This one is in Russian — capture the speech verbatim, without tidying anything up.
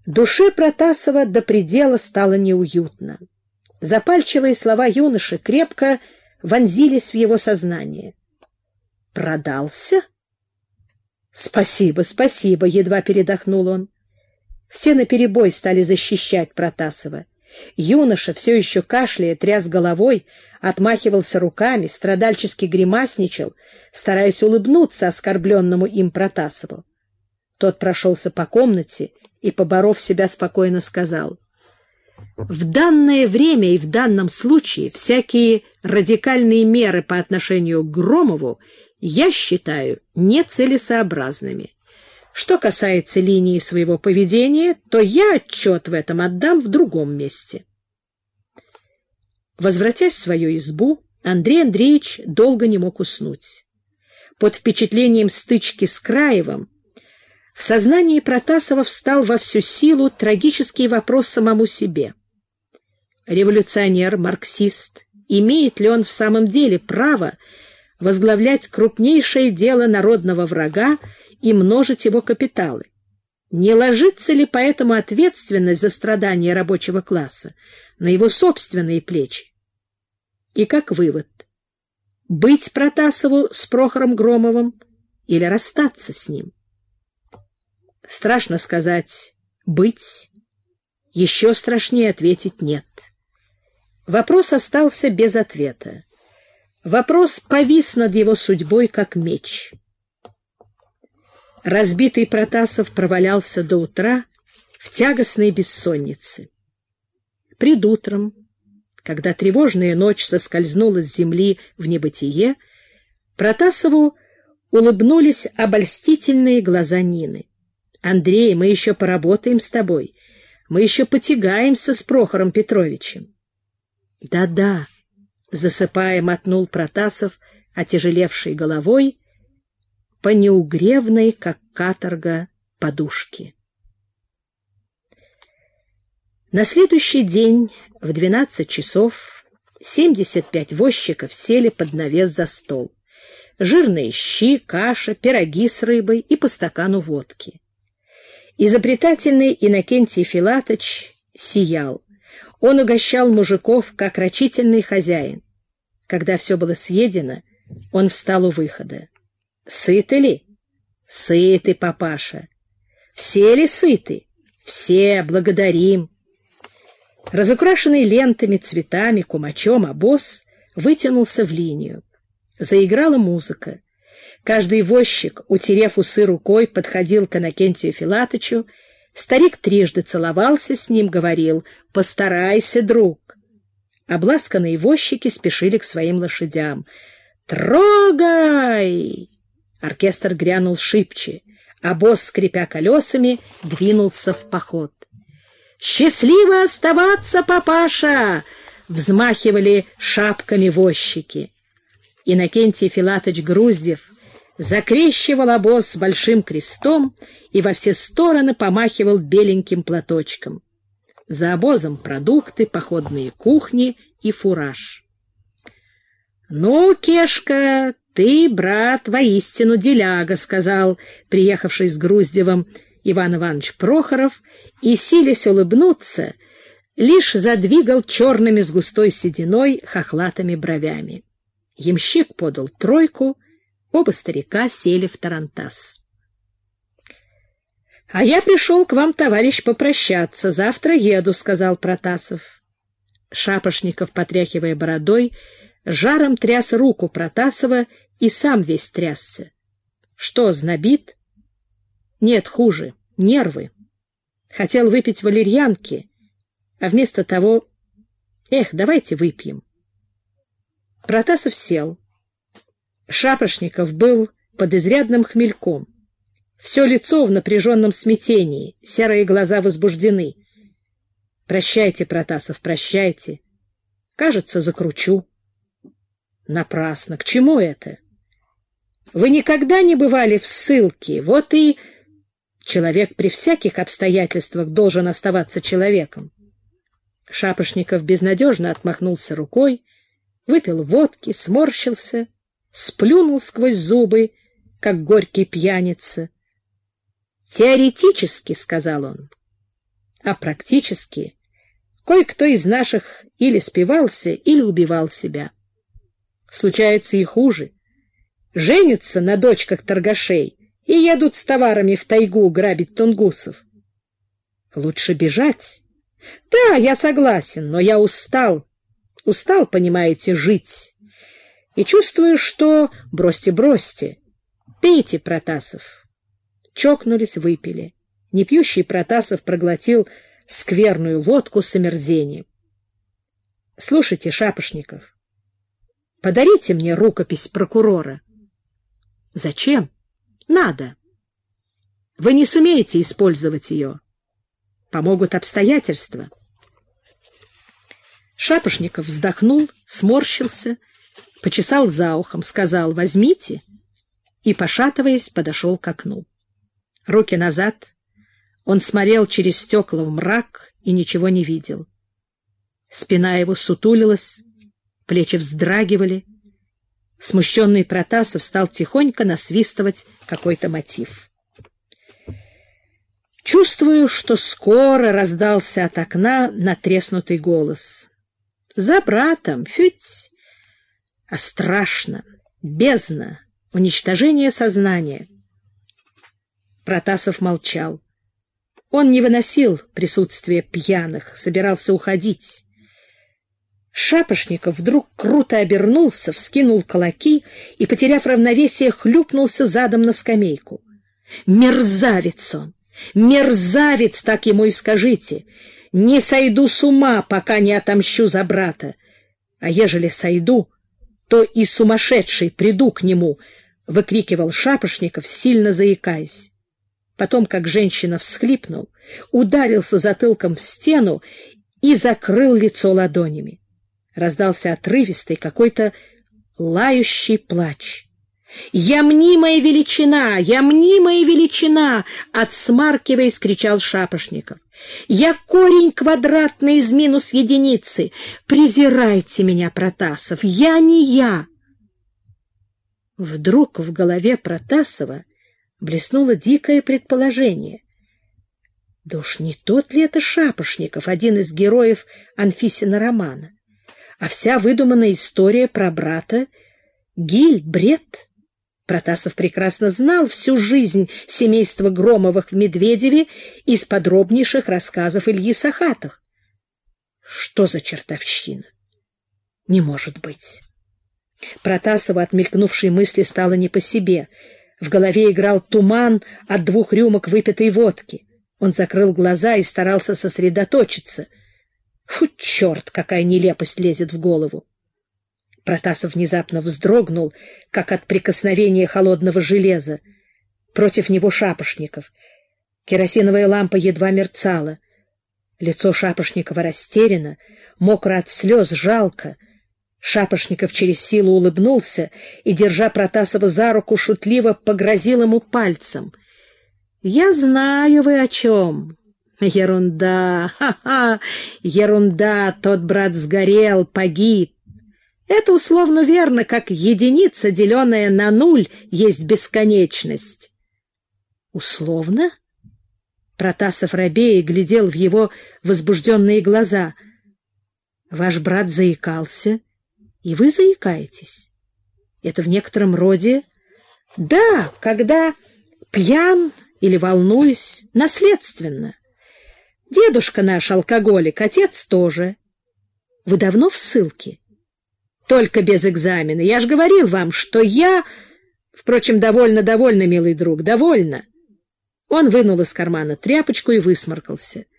Душе Протасова до предела стало неуютно. Запальчивые слова юноши крепко вонзились в его сознание. «Продался?» «Спасибо, спасибо», — едва передохнул он. Все наперебой стали защищать Протасова. Юноша, все еще кашляя, тряс головой, отмахивался руками, страдальчески гримасничал, стараясь улыбнуться оскорбленному им Протасову. Тот прошелся по комнате и, поборов себя, спокойно сказал: «В данное время и в данном случае всякие радикальные меры по отношению к Громову я считаю нецелесообразными. Что касается линии своего поведения, то я отчет в этом отдам в другом месте». Возвратясь в свою избу, Андрей Андреевич долго не мог уснуть. Под впечатлением стычки с Краевым в сознании Протасова встал во всю силу трагический вопрос самому себе. Революционер, марксист, имеет ли он в самом деле право возглавлять крупнейшее дело народного врага и множить его капиталы? Не ложится ли поэтому ответственность за страдания рабочего класса на его собственные плечи? И как вывод: быть Протасову с Прохором Громовым или расстаться с ним? Страшно сказать «быть», еще страшнее ответить «нет». Вопрос остался без ответа. Вопрос повис над его судьбой, как меч. Разбитый Протасов провалялся до утра в тягостной бессоннице. Предутром, когда тревожная ночь соскользнула с земли в небытие, Протасову улыбнулись обольстительные глаза Нины. «Андрей, мы еще поработаем с тобой. Мы еще потягаемся с Прохором Петровичем». «Да-да», — засыпая, мотнул Протасов отяжелевшей головой по неугревной, как каторга, подушке. На следующий день в двенадцать часов семьдесят пять возчиков сели под навес за стол. Жирные щи, каша, пироги с рыбой и по стакану водки. Изобретательный Иннокентий Филатыч сиял. Он угощал мужиков, как рачительный хозяин. Когда все было съедено, он встал у выхода. «Сыты ли?» «Сыты, папаша». «Все ли сыты?» «Все, благодарим». Разукрашенный лентами, цветами, кумачом обоз вытянулся в линию. Заиграла музыка. Каждый возчик, утерев усы рукой, подходил к Иннокентию Филатычу. Старик трижды целовался с ним, говорил: «Постарайся, друг». Обласканные возчики спешили к своим лошадям. «Трогай!» Оркестр грянул шибче. Обоз, скрипя колесами, двинулся в поход. «Счастливо оставаться, папаша!» — взмахивали шапками возчики. Иннокентий Филатыч Груздев закрещивал обоз с большим крестом и во все стороны помахивал беленьким платочком. За обозом продукты, походные кухни и фураж. «Ну, Кешка, ты, брат, воистину деляга», — сказал приехавший с Груздевым Иван Иванович Прохоров, и, силясь улыбнуться, лишь задвигал черными с густой сединой хохлатыми бровями. Ямщик подал тройку, оба старика сели в тарантас. — А я пришел к вам, товарищ, попрощаться. Завтра еду, — сказал Протасов. Шапошников, потряхивая бородой, жаром тряс руку Протасова и сам весь трясся. — Что, знобит? — Нет, хуже. Нервы. Хотел выпить валерьянки, а вместо того... Эх, давайте выпьем. Протасов сел. Шапошников был под изрядным хмельком. Все лицо в напряженном смятении, серые глаза возбуждены. «Прощайте, Протасов, прощайте. Кажется, закручу». «Напрасно. К чему это? Вы никогда не бывали в ссылке, вот и...» Человек при всяких обстоятельствах должен оставаться человеком. Шапошников безнадежно отмахнулся рукой, выпил водки, сморщился, сплюнул сквозь зубы, как горький пьяница. «Теоретически, — сказал он, а практически кое-кто из наших или спивался, или убивал себя. Случается и хуже. Женятся на дочках торгашей и едут с товарами в тайгу грабить тунгусов. Лучше бежать. Да, я согласен, но я устал. Устал, понимаете, жить. И чувствую, что... Бросьте, бросьте. Пейте, Протасов. Чокнулись, выпили. Непьющий Протасов проглотил скверную водку с омерзением. Слушайте, Шапошников, подарите мне рукопись прокурора. Зачем? Надо. Вы не сумеете использовать ее. Помогут обстоятельства. Шапошников вздохнул, сморщился, почесал за ухом, сказал: возьмите, и, пошатываясь, подошел к окну. Руки назад, он смотрел через стекла в мрак и ничего не видел. Спина его сутулилась, плечи вздрагивали. Смущенный Протасов стал тихонько насвистывать какой-то мотив. Чувствую, что скоро раздался от окна натреснутый голос. За братом, фють! А страшно, бездна, уничтожение сознания. Протасов молчал. Он не выносил присутствия пьяных, собирался уходить. Шапошников вдруг круто обернулся, вскинул кулаки и, потеряв равновесие, хлюпнулся задом на скамейку. Мерзавец он! Мерзавец, так ему и скажите! Не сойду с ума, пока не отомщу за брата. А ежели сойду, то и сумасшедший приду к нему, — выкрикивал Шапошников, сильно заикаясь. Потом, как женщина, всхлипнул, ударился затылком в стену и закрыл лицо ладонями. Раздался отрывистый какой-то лающий плач. «Я мнимая величина! Я мнимая величина!» — отсмаркиваясь, кричал Шапошников. «Я корень квадратный из минус единицы! Презирайте меня, Протасов! Я не я!» Вдруг в голове Протасова блеснуло дикое предположение. Да уж не тот ли это Шапошников, один из героев Анфисина романа? А вся выдуманная история про брата — гиль, бред. Протасов прекрасно знал всю жизнь семейства Громовых в Медведеве из подробнейших рассказов Ильи Сахатых. Что за чертовщина? Не может быть. Протасову от мелькнувшей мысли стало не по себе. В голове играл туман от двух рюмок выпитой водки. Он закрыл глаза и старался сосредоточиться. Фу, черт, какая нелепость лезет в голову! Протасов внезапно вздрогнул, как от прикосновения холодного железа. Против него Шапошников. Керосиновая лампа едва мерцала. Лицо Шапошникова растеряно, мокро от слез, жалко. Шапошников через силу улыбнулся и, держа Протасова за руку, шутливо погрозил ему пальцем. — Я знаю, вы о чем. Ерунда, ха-ха, ерунда, тот брат сгорел, погиб. Это условно верно, как единица, деленная на нуль, есть бесконечность. Условно? Протасов робея глядел в его возбужденные глаза. Ваш брат заикался, и вы заикаетесь. Это в некотором роде... Да, когда пьян или волнуюсь, наследственно. Дедушка наш алкоголик, отец тоже. Вы давно в ссылке? Только без экзамена. Я ж говорил вам, что я... Впрочем, довольно-довольно, милый друг, довольно. Он вынул из кармана тряпочку и высморкался.